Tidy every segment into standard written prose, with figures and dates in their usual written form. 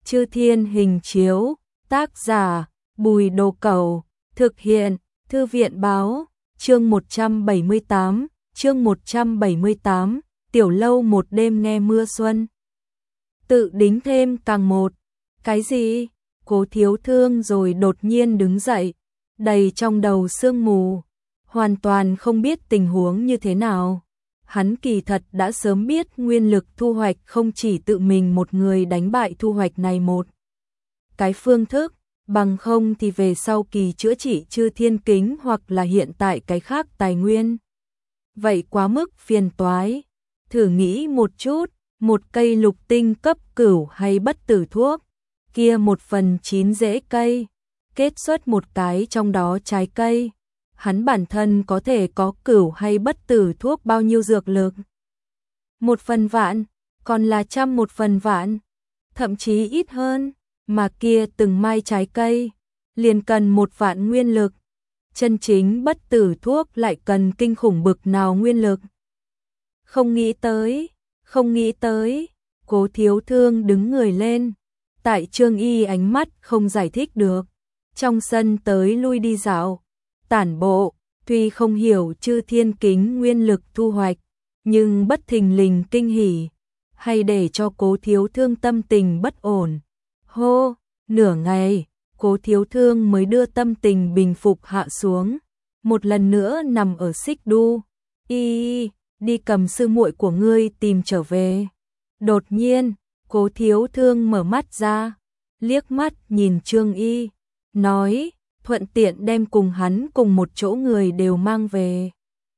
Chư Thiên hình chiếu, tác giả, Bùi Đồ Cẩu, thực hiện, Thư viện báo, chương 178, tiểu lâu một đêm nghe mưa xuân. Tự đính thêm càng một. Cái gì? Cố Thiếu Thương rồi đột nhiên đứng dậy, đầy trong đầu sương mù, hoàn toàn không biết tình huống như thế nào. Hắn kỳ thật đã sớm biết nguyên lực thu hoạch không chỉ tự mình một người đánh bại thu hoạch này một cái phương thức, bằng không thì về sau kỳ chữa trị Chư Thiên Kính hoặc là hiện tại cái khác tài nguyên. Vậy quá mức phiền toái. Thử nghĩ một chút, một cây lục tinh cấp cửu hay bất tử thuốc, kia 1/9 rễ cây, kết xuất một cái trong đó trái cây. Hắn bản thân có thể có cửu hay bất tử thuốc bao nhiêu dược lực? 1/1000, còn là 1/100.000, thậm chí ít hơn, mà kia từng mai trái cây, liền cần 1.000.000 nguyên lực. Chân chính bất tử thuốc lại cần kinh khủng bực nào nguyên lực. Không nghĩ tới, Cố Thiếu Thương đứng người lên, tại Trương Y ánh mắt không giải thích được, trong sân tới lui đi dạo, tản bộ, tuy không hiểu Chư Thiên Kính nguyên lực thu hoạch, nhưng bất thình lình kinh hỉ, hay để cho Cố Thiếu Thương tâm tình bất ổn. Hô, nửa ngày, Cố Thiếu Thương mới đưa tâm tình bình phục hạ xuống, một lần nữa nằm ở xích đu. Đi cầm sư muội của ngươi tìm trở về. Đột nhiên, Cố Thiếu Thương mở mắt ra, liếc mắt nhìn Trương Y, nói, thuận tiện đem cùng hắn cùng một chỗ người đều mang về.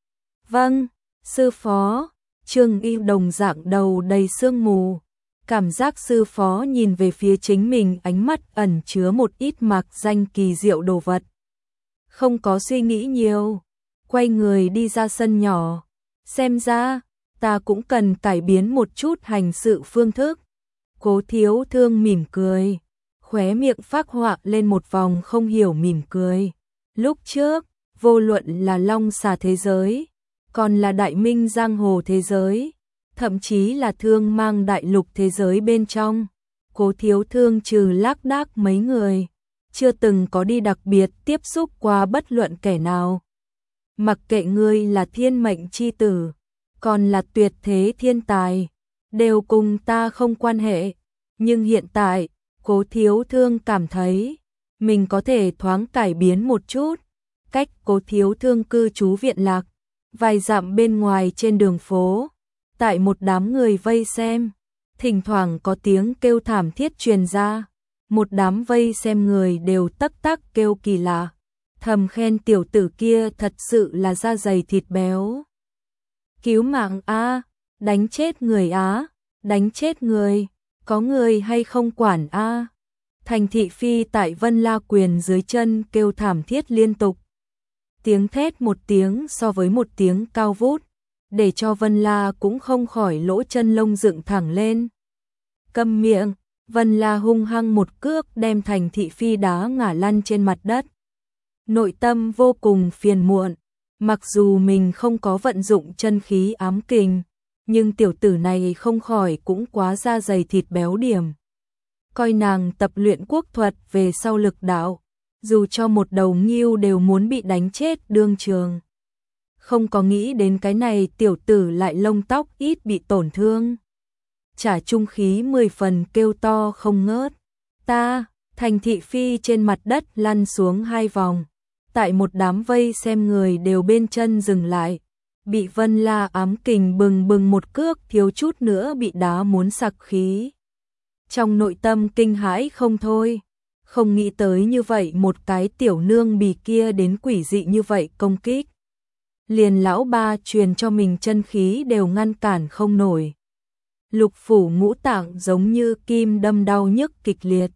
Vâng, sư phó. Trương Y đồng dạng đầu đầy sương mù, cảm giác sư phó nhìn về phía chính mình ánh mắt ẩn chứa một ít mạc danh kỳ diệu đồ vật. Không có suy nghĩ nhiều, quay người đi ra sân nhỏ, xem ra, ta cũng cần cải biến một chút hành sự phương thức. Cố Thiếu Thương mỉm cười, khóe miệng phác họa lên một vòng không hiểu mỉm cười. Lúc trước, vô luận là Long Xà thế giới, còn là Đại Minh giang hồ thế giới, thậm chí là Thương Mang đại lục thế giới bên trong, Cố Thiếu Thương trừ lác đác mấy người, chưa từng có đi đặc biệt tiếp xúc qua bất luận kẻ nào. Mặc kệ ngươi là thiên mệnh chi tử, còn là tuyệt thế thiên tài, đều cùng ta không quan hệ. Nhưng hiện tại, Cố Thiếu Thương cảm thấy mình có thể thoáng cải biến một chút. Cách Cố Thiếu Thương cư trú viện lạc, vài dặm bên ngoài trên đường phố, tại một đám người vây xem, thỉnh thoảng có tiếng kêu thảm thiết truyền ra. Một đám vây xem người đều tắc tắc kêu kỳ lạ, thầm khen tiểu tử kia thật sự là da dày thịt béo. Cứu mạng a, đánh chết người á, đánh chết người, có người hay không quản a. Thành thị phi tại Vân La Quyền dưới chân kêu thảm thiết liên tục. Tiếng thét một tiếng so với một tiếng cao vút, để cho Vân La cũng không khỏi lỗ chân lông dựng thẳng lên. Câm miệng. Vân La hung hăng một cước đem Thành thị phi đá ngã lăn trên mặt đất. Nội tâm vô cùng phiền muộn, mặc dù mình không có vận dụng chân khí ám kình, nhưng tiểu tử này không khỏi cũng quá da dày thịt béo điểm. Coi nàng tập luyện quốc thuật về sau lực đạo, dù cho một đầu ngưu đều muốn bị đánh chết đương trường. Không có nghĩ đến cái này tiểu tử lại lông tóc ít bị tổn thương. Trả trung khí 10 phần kêu to không ngớt. Ta, Thành thị phi trên mặt đất lăn xuống 2 vòng. Tại một đám vây xem người đều bên chân dừng lại. Bị Vân La ám kình bừng bừng một cước thiếu chút nữa bị đá muốn sặc khí. Trong nội tâm kinh hãi không thôi. Không nghĩ tới như vậy một cái tiểu nương bì kia đến quỷ dị như vậy công kích. Liền lão ba truyền cho mình chân khí đều ngăn cản không nổi. Lục phủ ngũ tạng giống như kim đâm đau nhức kịch liệt.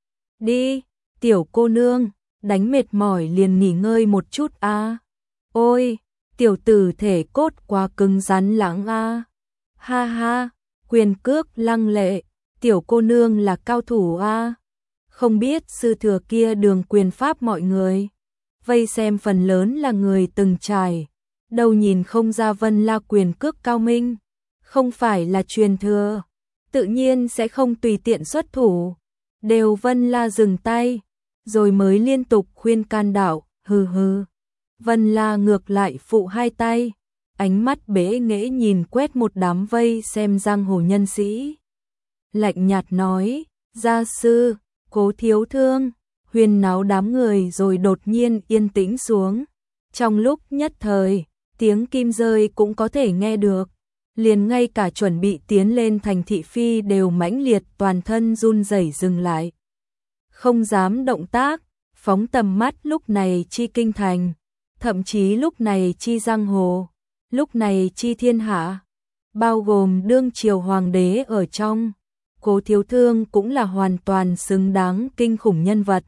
Đi, tiểu cô nương, đánh mệt mỏi liền nghỉ ngơi một chút a. Ôi, tiểu tử thể cốt quá cứng rắn lãng a. Ha ha, quyền cước lăng lệ, tiểu cô nương là cao thủ a. Không biết sư thừa kia đường quyền pháp mọi người. Vây xem phần lớn là người từng trải, đâu nhìn không ra Vân La quyền cước cao minh. Không phải là truyền thừa, tự nhiên sẽ không tùy tiện xuất thủ. Đều Vân La dừng tay, rồi mới liên tục khuyên can đạo, hừ hừ. Vân La ngược lại phụ hai tay, ánh mắt bế nghễ nhìn quét một đám vây xem giang hồ nhân sĩ. Lạnh nhạt nói, gia sư, Cố thiếu thương, huyên náo đám người rồi đột nhiên yên tĩnh xuống. Trong lúc nhất thời, tiếng kim rơi cũng có thể nghe được. Liền ngay cả chuẩn bị tiến lên thành thị phi đều mãnh liệt toàn thân run rẩy dừng lại. Không dám động tác, phóng tầm mắt lúc này chi kinh thành, thậm chí lúc này chi giang hồ, lúc này chi thiên hạ, bao gồm đương triều hoàng đế ở trong. Cố thiếu thương cũng là hoàn toàn xứng đáng kinh khủng nhân vật.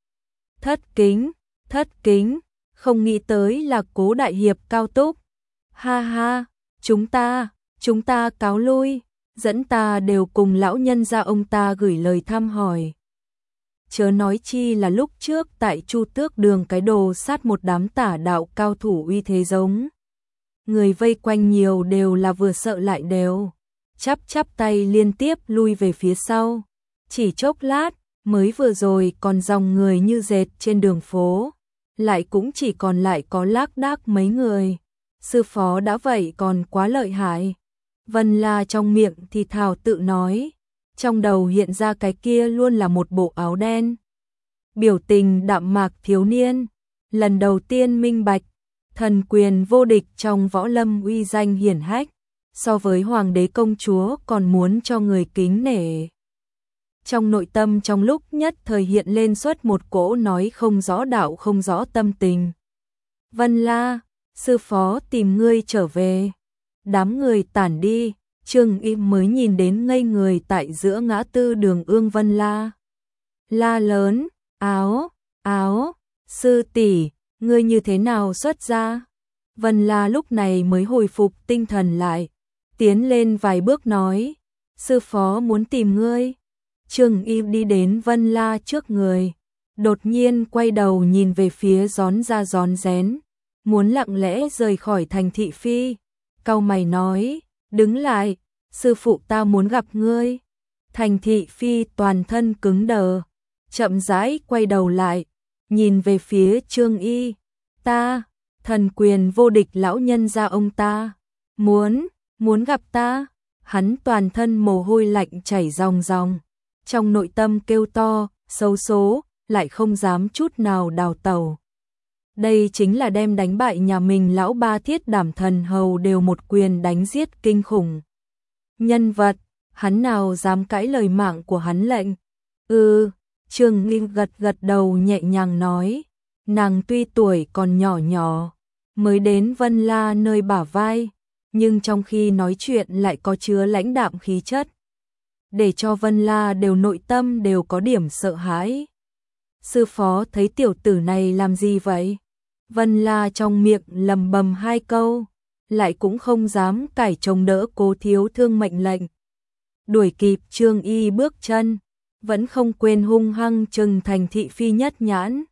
Thất kính, không nghĩ tới là Cố đại hiệp cao túc. Ha ha, chúng ta cáo lui, dẫn ta đều cùng lão nhân gia ông ta gửi lời thăm hỏi. Chớ nói chi là lúc trước tại Chu Tước Đường cái đồ sát một đám tả đạo cao thủ uy thế giống. Người vây quanh nhiều đều là vừa sợ lại đều chắp tay liên tiếp lui về phía sau. Chỉ chốc lát, mới vừa rồi còn dòng người như dệt trên đường phố, lại cũng chỉ còn lại có lác đác mấy người. Sư phó đã vậy còn quá lợi hại. Vân La trong miệng thì thào tự nói, trong đầu hiện ra cái kia luôn là một bộ áo đen. Biểu tình đạm mạc thiếu niên, lần đầu tiên minh bạch, thần quyền vô địch trong võ lâm uy danh hiển hách, so với hoàng đế công chúa còn muốn cho người kính nể. Trong nội tâm trong lúc nhất thời hiện lên suốt một cỗ nói không rõ đạo không rõ tâm tình. Vân La, sư phó tìm ngươi trở về. Đám người tản đi, Trương Im mới nhìn đến ngây người tại giữa ngã tư đường Ương Vân La. La lớn, áo, sư tỷ, ngươi như thế nào xuất ra? Vân La lúc này mới hồi phục tinh thần lại, tiến lên vài bước nói, sư phó muốn tìm ngươi. Trương Im đi đến Vân La trước người, đột nhiên quay đầu nhìn về phía rón ra rón rén, muốn lặng lẽ rời khỏi thành thị phi. Cau mày nói, đứng lại, sư phụ ta muốn gặp ngươi. Thành thị phi toàn thân cứng đờ, chậm rãi quay đầu lại, nhìn về phía Trương Y. Ta, thần quyền vô địch lão nhân gia ông ta, muốn gặp ta. Hắn toàn thân mồ hôi lạnh chảy ròng ròng, trong nội tâm kêu to, xấu số, lại không dám chút nào đào tẩu. Đây chính là đem đánh bại nhà mình lão ba Thiết Đảm thần hầu đều một quyền đánh giết kinh khủng. Nhân vật, hắn nào dám cãi lời mạng của hắn lệnh. Trương Nghi gật đầu nhẹ nhàng nói, nàng tuy tuổi còn nhỏ, mới đến Vân La nơi bả vai, nhưng trong khi nói chuyện lại có chứa lãnh đạm khí chất, để cho Vân La đều nội tâm đều có điểm sợ hãi. Sư phó thấy tiểu tử này làm gì vậy? Vân La trong miệng lầm bầm hai câu, lại cũng không dám cải chống đỡ Cố thiếu thương mệnh lệnh. Đuổi kịp Trương Y bước chân, vẫn không quên hung hăng trừng thành thị phi nhất nhãn.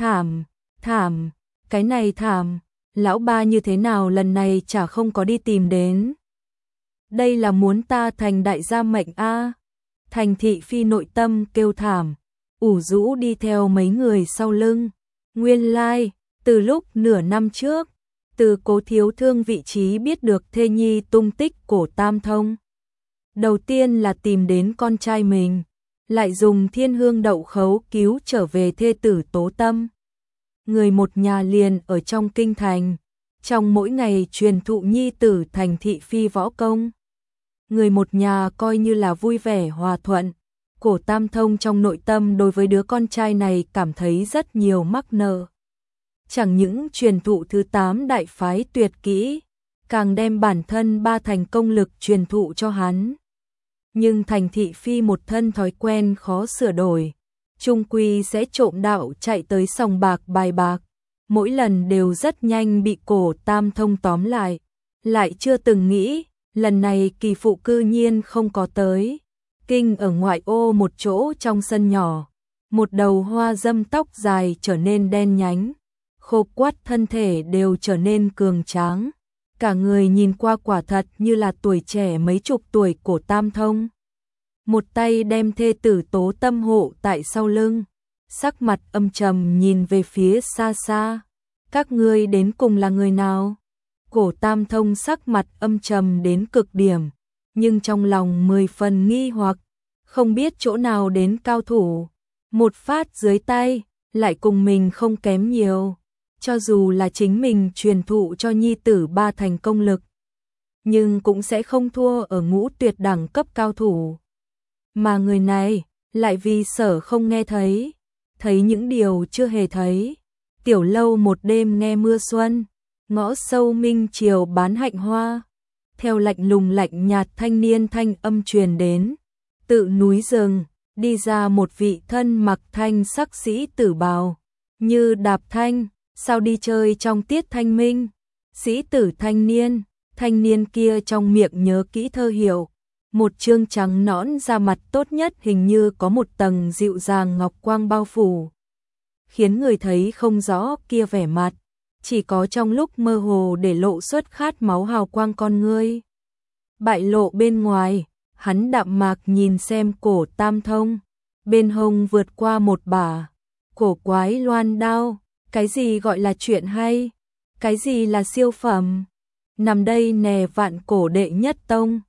Thảm, cái này thảm, lão ba như thế nào lần này chả không có đi tìm đến. Đây là muốn ta thành đại gia mệnh a. Thành thị phi nội tâm kêu thảm, ủ rũ đi theo mấy người sau lưng. Nguyên lai, từ lúc nửa năm trước, từ Cố thiếu thương vị trí biết được thê nhi tung tích của Tam Thông. Đầu tiên là tìm đến con trai mình, lại dùng thiên hương đậu khấu cứu trở về thê tử Tố Tâm. Người một nhà liền ở trong kinh thành, trong mỗi ngày truyền thụ nhi tử thành thị phi võ công. Người một nhà coi như là vui vẻ hòa thuận. Cổ Tam Thông trong nội tâm đối với đứa con trai này cảm thấy rất nhiều mắc nợ. Chẳng những truyền thụ thứ 8 đại phái tuyệt kỹ, càng đem bản thân 3 thành công lực truyền thụ cho hắn. Nhưng thành thị phi một thân thói quen khó sửa đổi, chung quy sẽ trộm đạo chạy tới sòng bạc bài bạc, mỗi lần đều rất nhanh bị Cổ Tam Thông tóm lại chưa từng nghĩ, lần này kỳ phụ cư nhiên không có tới. Kinh ở ngoại ô một chỗ trong sân nhỏ, một đầu hoa dâm tóc dài trở nên đen nhánh, khô quắt thân thể đều trở nên cường tráng, cả người nhìn qua quả thật như là tuổi trẻ mấy chục tuổi của Tam Thông. một tay đem thê tử Tố Tâm hộ tại sau lưng, sắc mặt âm trầm nhìn về phía xa xa. Các ngươi đến cùng là người nào? Cổ Tam Thông sắc mặt âm trầm đến cực điểm, nhưng trong lòng 10 phần nghi hoặc, không biết chỗ nào đến cao thủ. Một phát dưới tay, lại cùng mình không kém nhiều. Cho dù là chính mình truyền thụ cho nhi tử 3 thành công lực, nhưng cũng sẽ không thua ở ngũ tuyệt đẳng cấp cao thủ. Mà người này, lại vì sợ không nghe thấy, thấy những điều chưa hề thấy. Tiểu lâu một đêm nghe mưa xuân, ngõ sâu minh chiều bán hạnh hoa. Theo lạnh lùng lạnh nhạt thanh niên thanh âm truyền đến, tự núi rừng, đi ra một vị thân mặc thanh sắc sĩ tử bào, như đạp thanh, sao đi chơi trong tiết thanh minh. Sĩ tử thanh niên kia trong miệng nhớ kỹ thơ hiệu, một trương trắng nõn da mặt tốt nhất hình như có một tầng dịu dàng ngọc quang bao phủ, khiến người thấy không rõ kia vẻ mặt, chỉ có trong lúc mơ hồ để lộ xuất khát máu hào quang con ngươi. Bại lộ bên ngoài, hắn đạm mạc nhìn xem Cổ Tam Thông, bên hông vượt qua một bả cổ quái loan đao. Cái gì gọi là chuyện hay? Cái gì là siêu phẩm? Nằm đây nè vạn cổ đệ nhất tông,